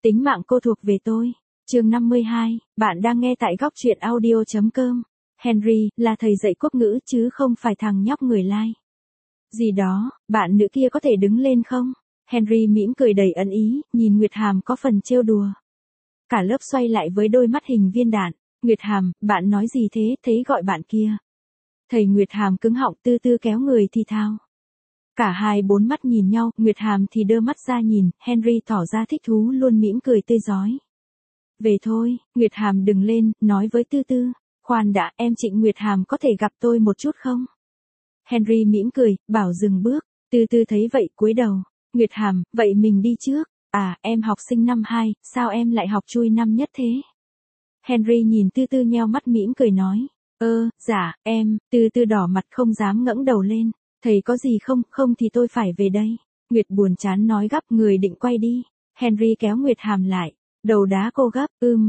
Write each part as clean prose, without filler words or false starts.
Tính mạng cô thuộc về tôi. Chương 52, bạn đang nghe tại góc truyện audio.com. Henry, là thầy dạy quốc ngữ chứ không phải thằng nhóc người Lai. Gì đó, bạn nữ kia có thể đứng lên không? Henry mỉm cười đầy ẩn ý, nhìn Nguyệt Hàm có phần trêu đùa. Cả lớp xoay lại với đôi mắt hình viên đạn. Nguyệt Hàm, bạn nói gì thế, thấy gọi bạn kia. Thầy Nguyệt Hàm cứng họng tư tư kéo người thì thào. Cả hai bốn mắt nhìn nhau, Nguyệt Hàm thì đơ mắt ra nhìn, Henry tỏ ra thích thú luôn mỉm cười tươi rói. Về thôi, Nguyệt Hàm đừng lên, nói với Tư Tư. Khoan đã, em Trịnh Nguyệt Hàm có thể gặp tôi một chút không? Henry mỉm cười, bảo dừng bước. Tư Tư thấy vậy cúi đầu. Nguyệt Hàm, vậy mình đi trước. À, em học sinh năm 2, sao em lại học chui năm nhất thế? Henry nhìn Tư Tư nheo mắt mỉm cười nói. Dạ, em. Tư Tư đỏ mặt không dám ngẩng đầu lên. Thầy có gì không, không thì tôi phải về đây. Nguyệt buồn chán nói gấp, người định quay đi. Henry kéo Nguyệt Hàm lại. Đầu đá cô gấp,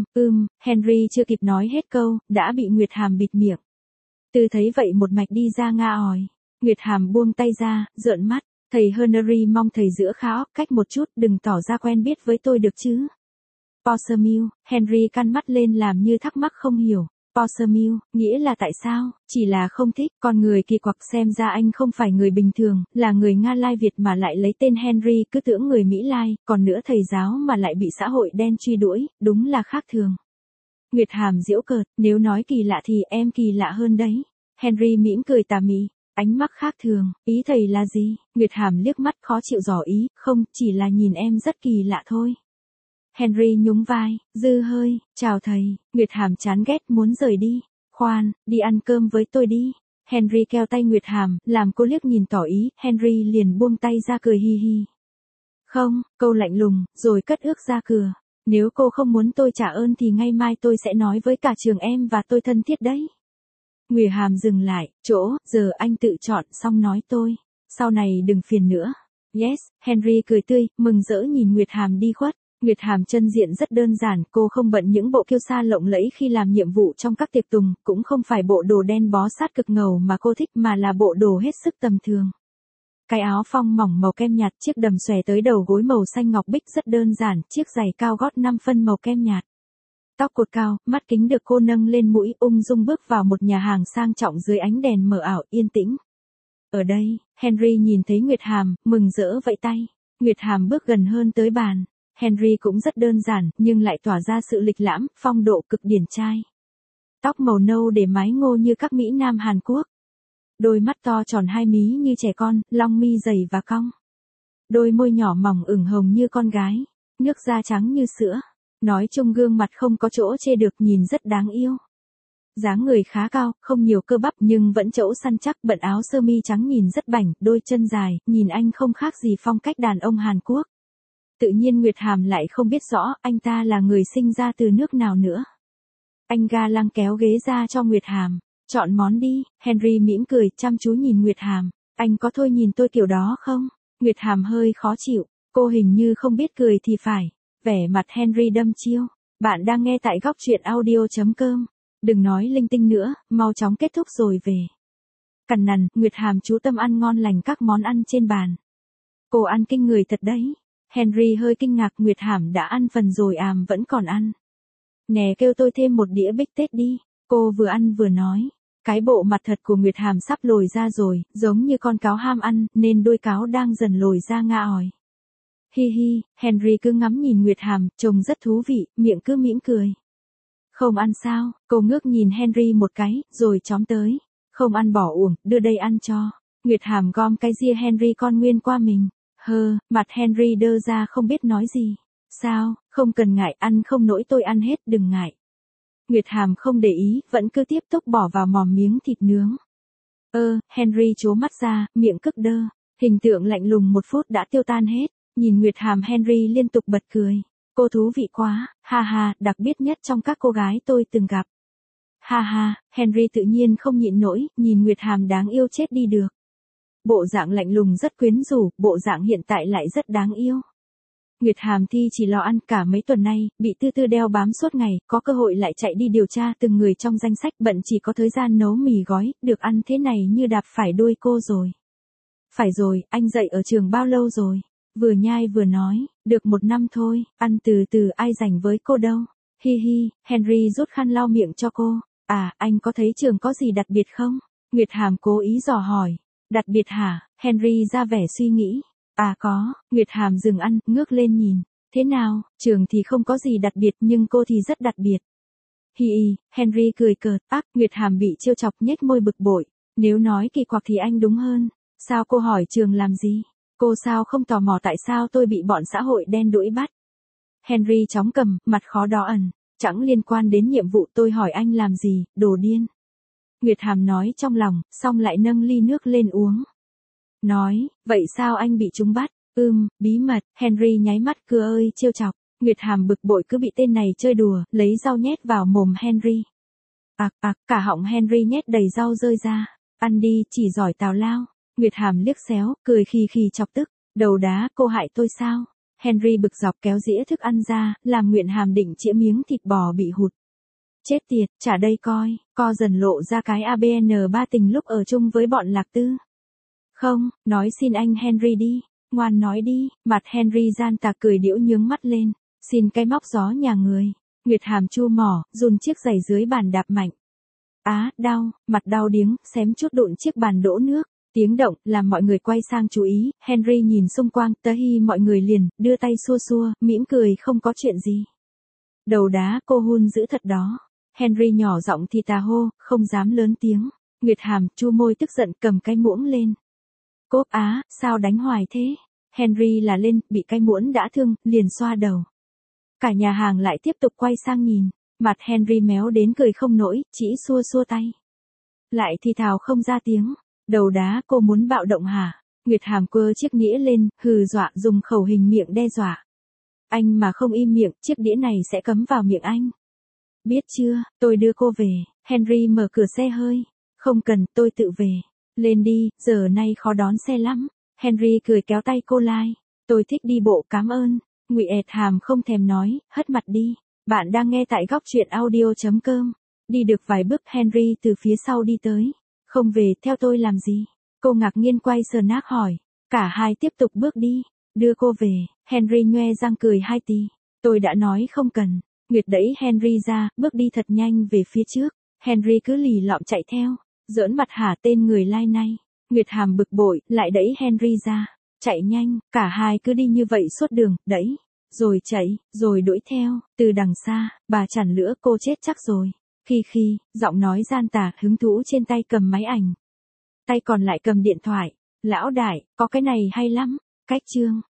Henry chưa kịp nói hết câu, đã bị Nguyệt Hàm bịt miệng. Tư thấy vậy một mạch đi ra nga òi. Nguyệt Hàm buông tay ra, rợn mắt. Thầy Henry mong thầy giữa khá óc cách một chút, đừng tỏ ra quen biết với tôi được chứ. Portsmouth, Henry căn mắt lên làm như thắc mắc không hiểu. Portsmouth, nghĩa là tại sao? Chỉ là không thích, con người kỳ quặc, xem ra anh không phải người bình thường, là người Nga Lai Việt mà lại lấy tên Henry, cứ tưởng người Mỹ Lai, còn nữa thầy giáo mà lại bị xã hội đen truy đuổi, đúng là khác thường. Nguyệt Hàm giễu cợt, nếu nói kỳ lạ thì em kỳ lạ hơn đấy. Henry mỉm cười tà mị, ánh mắt khác thường, ý thầy là gì? Nguyệt Hàm liếc mắt khó chịu dò ý, không, chỉ là nhìn em rất kỳ lạ thôi. Henry nhún vai, dư hơi, chào thầy. Nguyệt Hàm chán ghét muốn rời đi. Khoan, đi ăn cơm với tôi đi. Henry kéo tay Nguyệt Hàm, làm cô liếc nhìn tỏ ý, Henry liền buông tay ra cười hi hi. Không, câu lạnh lùng, rồi cất ước ra cửa. Nếu cô không muốn tôi trả ơn thì ngay mai tôi sẽ nói với cả trường em và tôi thân thiết đấy. Nguyệt Hàm dừng lại, giờ anh tự chọn xong nói tôi. Sau này đừng phiền nữa. Yes, Henry cười tươi, mừng rỡ nhìn Nguyệt Hàm đi khuất. Nguyệt Hàm chân diện rất đơn giản, cô không bận những bộ kiêu sa lộng lẫy khi làm nhiệm vụ trong các tiệc tùng, cũng không phải bộ đồ đen bó sát cực ngầu mà cô thích mà là bộ đồ hết sức tầm thường. Cái áo phông mỏng màu kem nhạt, chiếc đầm xòe tới đầu gối màu xanh ngọc bích rất đơn giản, chiếc giày cao gót 5 phân màu kem nhạt. Tóc cột cao, mắt kính được cô nâng lên mũi, ung dung bước vào một nhà hàng sang trọng dưới ánh đèn mờ ảo, yên tĩnh. Ở đây, Henry nhìn thấy Nguyệt Hàm, mừng rỡ vẫy tay. Nguyệt Hàm bước gần hơn tới bàn. Henry cũng rất đơn giản, nhưng lại tỏa ra sự lịch lãm, phong độ cực điển trai. Tóc màu nâu để mái ngô như các Mỹ Nam Hàn Quốc. Đôi mắt to tròn hai mí như trẻ con, long mi dày và cong. Đôi môi nhỏ mỏng ửng hồng như con gái, nước da trắng như sữa. Nói chung gương mặt không có chỗ chê được, nhìn rất đáng yêu. Dáng người khá cao, không nhiều cơ bắp nhưng vẫn trẫu săn chắc, bận áo sơ mi trắng nhìn rất bảnh, đôi chân dài, nhìn anh không khác gì phong cách đàn ông Hàn Quốc. Tự nhiên Nguyệt Hàm lại không biết rõ anh ta là người sinh ra từ nước nào nữa. Anh ga lăng kéo ghế ra cho Nguyệt Hàm. Chọn món đi. Henry mỉm cười, chăm chú nhìn Nguyệt Hàm. Anh có thôi nhìn tôi kiểu đó không? Nguyệt Hàm hơi khó chịu. Cô hình như không biết cười thì phải. Vẻ mặt Henry đâm chiêu. Bạn đang nghe tại góc truyện audio.com. Đừng nói linh tinh nữa, mau chóng kết thúc rồi về. Cằn nằn, Nguyệt Hàm chú tâm ăn ngon lành các món ăn trên bàn. Cô ăn kinh người thật đấy. Henry hơi kinh ngạc, Nguyệt Hàm đã ăn phần rồi vẫn còn ăn. Nè, kêu tôi thêm một đĩa bít tết đi. Cô vừa ăn vừa nói. Cái bộ mặt thật của Nguyệt Hàm sắp lồi ra rồi, giống như con cáo ham ăn, nên đuôi cáo đang dần lồi ra nga òi. Hi hi, Henry cứ ngắm nhìn Nguyệt Hàm, trông rất thú vị, miệng cứ mỉm cười. Không ăn sao? Cô ngước nhìn Henry một cái, rồi chóm tới. Không ăn bỏ uổng, đưa đây ăn cho. Nguyệt Hàm gom cái ria Henry con nguyên qua mình. Mặt Henry đơ ra không biết nói gì. Sao, không cần ngại, ăn không nỗi tôi ăn hết, đừng ngại. Nguyệt Hàm không để ý, vẫn cứ tiếp tục bỏ vào mồm miếng thịt nướng. Henry trố mắt ra, miệng cức đơ. Hình tượng lạnh lùng một phút đã tiêu tan hết. Nhìn Nguyệt Hàm, Henry liên tục bật cười. Cô thú vị quá, ha ha, đặc biệt nhất trong các cô gái tôi từng gặp. Ha ha, Henry tự nhiên không nhịn nổi, nhìn Nguyệt Hàm đáng yêu chết đi được. Bộ dạng lạnh lùng rất quyến rũ, bộ dạng hiện tại lại rất đáng yêu. Nguyệt Hàm thì chỉ lo ăn, cả mấy tuần nay, bị Tư Tư đeo bám suốt ngày, có cơ hội lại chạy đi điều tra từng người trong danh sách, bận chỉ có thời gian nấu mì gói, được ăn thế này như đạp phải đuôi cô rồi. Phải rồi, anh dạy ở trường bao lâu rồi? Vừa nhai vừa nói, được 1 năm thôi, ăn từ từ ai rảnh với cô đâu. Hi hi, Henry rút khăn lau miệng cho cô. À, anh có thấy trường có gì đặc biệt không? Nguyệt Hàm cố ý dò hỏi. Đặc biệt hả? Henry ra vẻ suy nghĩ. À có, Nguyệt Hàm dừng ăn, ngước lên nhìn. Thế nào, trường thì không có gì đặc biệt nhưng cô thì rất đặc biệt. Hi hi, Henry cười cợt, Nguyệt Hàm bị trêu chọc nhếch môi bực bội. Nếu nói kỳ quặc thì anh đúng hơn. Sao cô hỏi trường làm gì? Cô sao không tò mò tại sao tôi bị bọn xã hội đen đuổi bắt? Henry chóng cầm, mặt khó đỏ ẩn. Chẳng liên quan đến nhiệm vụ tôi hỏi anh làm gì, đồ điên. Nguyệt Hàm nói trong lòng, xong lại nâng ly nước lên uống. Nói, vậy sao anh bị chúng bắt? Bí mật, Henry nháy mắt cưa ơi trêu chọc. Nguyệt Hàm bực bội cứ bị tên này chơi đùa, lấy rau nhét vào mồm Henry. Cả họng Henry nhét đầy rau rơi ra. Ăn đi, chỉ giỏi tào lao. Nguyệt Hàm liếc xéo, cười khì khì chọc tức. Đầu đá, cô hại tôi sao? Henry bực dọc kéo dĩa thức ăn ra, làm Nguyệt Hàm định chĩa miếng thịt bò bị hụt. Chết tiệt, trả đây coi, co dần lộ ra cái ABN ba tình lúc ở chung với bọn Lạc Tư. Không, nói xin anh Henry đi, ngoan nói đi, mặt Henry gian tà cười điễu nhướng mắt lên, xin cái móc gió nhà người. Nguyệt Hàm chu mỏ, run chiếc giày dưới bàn đạp mạnh. Đau, mặt đau điếng, xém chút đụng chiếc bàn đỗ nước. Tiếng động, làm mọi người quay sang chú ý, Henry nhìn xung quanh, hi mọi người liền, đưa tay xua xua, mỉm cười không có chuyện gì. Đầu đá cô hun dữ thật đó. Henry nhỏ giọng thì tà hô, không dám lớn tiếng. Nguyệt Hàm, chu môi tức giận cầm cái muỗng lên. Cốp sao đánh hoài thế? Henry là lên, bị cái muỗng đã thương, liền xoa đầu. Cả nhà hàng lại tiếp tục quay sang nhìn. Mặt Henry méo đến cười không nổi, chỉ xua xua tay. Lại thì thào không ra tiếng. Đầu đá cô muốn bạo động hả? Nguyệt Hàm quơ chiếc nĩa lên, hừ dọa dùng khẩu hình miệng đe dọa. Anh mà không im miệng, chiếc đĩa này sẽ cắm vào miệng anh. Biết chưa, tôi đưa cô về. Henry mở cửa xe hơi. Không cần, tôi tự về. Lên đi, giờ nay khó đón xe lắm. Henry cười kéo tay cô lai. Tôi thích đi bộ, cảm ơn. Nguyệt Hàm không thèm nói, hất mặt đi. Bạn đang nghe tại góc truyện audio.com. Đi được vài bước Henry từ phía sau đi tới. Không về, theo tôi làm gì? Cô ngạc nhiên quay Snack hỏi. Cả hai tiếp tục bước đi. Đưa cô về, Henry nhoe răng cười hai tí. Tôi đã nói không cần. Nguyệt đẩy Henry ra, bước đi thật nhanh về phía trước. Henry cứ lì lọm chạy theo. Giỡn mặt hả tên người lai này. Nguyệt Hàm bực bội, lại đẩy Henry ra. Chạy nhanh, cả hai cứ đi như vậy suốt đường, đẩy. Rồi chạy, rồi đuổi theo, từ đằng xa, bà chằn lửa cô chết chắc rồi. Khi, giọng nói gian tà hứng thú trên tay cầm máy ảnh. Tay còn lại cầm điện thoại. Lão đại, có cái này hay lắm. Cách chương.